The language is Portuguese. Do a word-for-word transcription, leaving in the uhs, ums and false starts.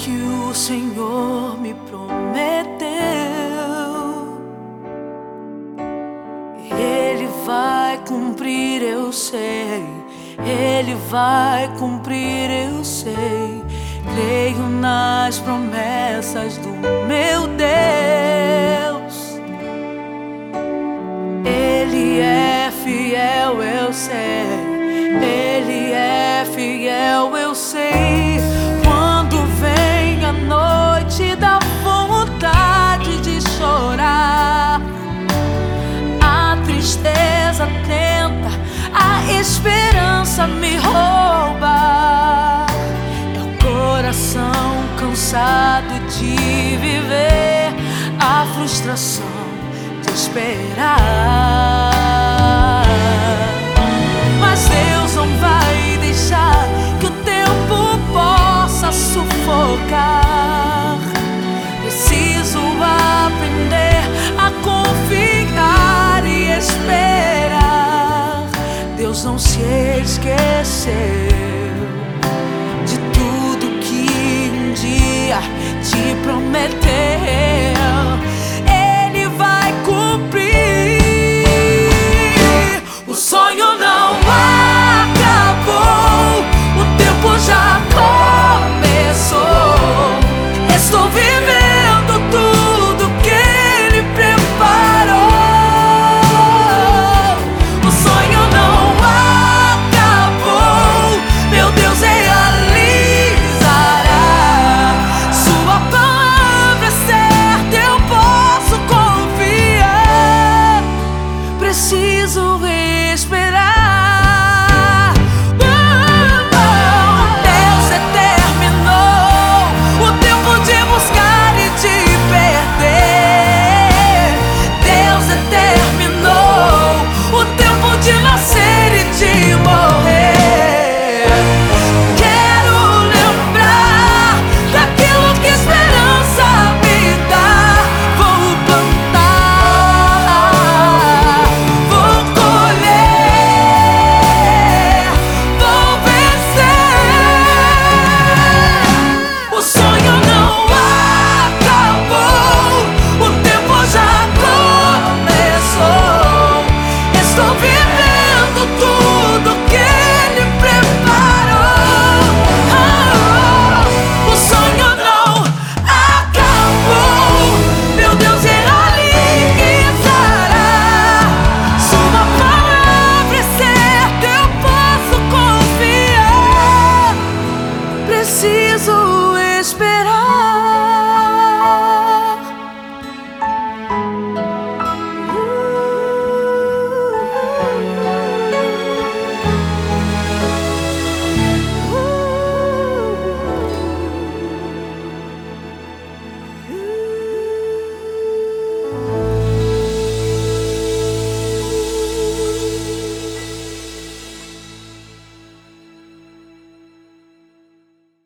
que o Senhor me prometeu, Ele vai cumprir, eu sei. Ele vai cumprir, eu sei. Creio nas promessas do meu Deus. Ele é fiel, eu sei. Ele é fiel, eu sei. Quando vem a noite da vontade de chorar, a tristeza tenta, a esperança me rouba. É o coração cansado de viver, a frustração de esperar. Mas Deus não vai deixar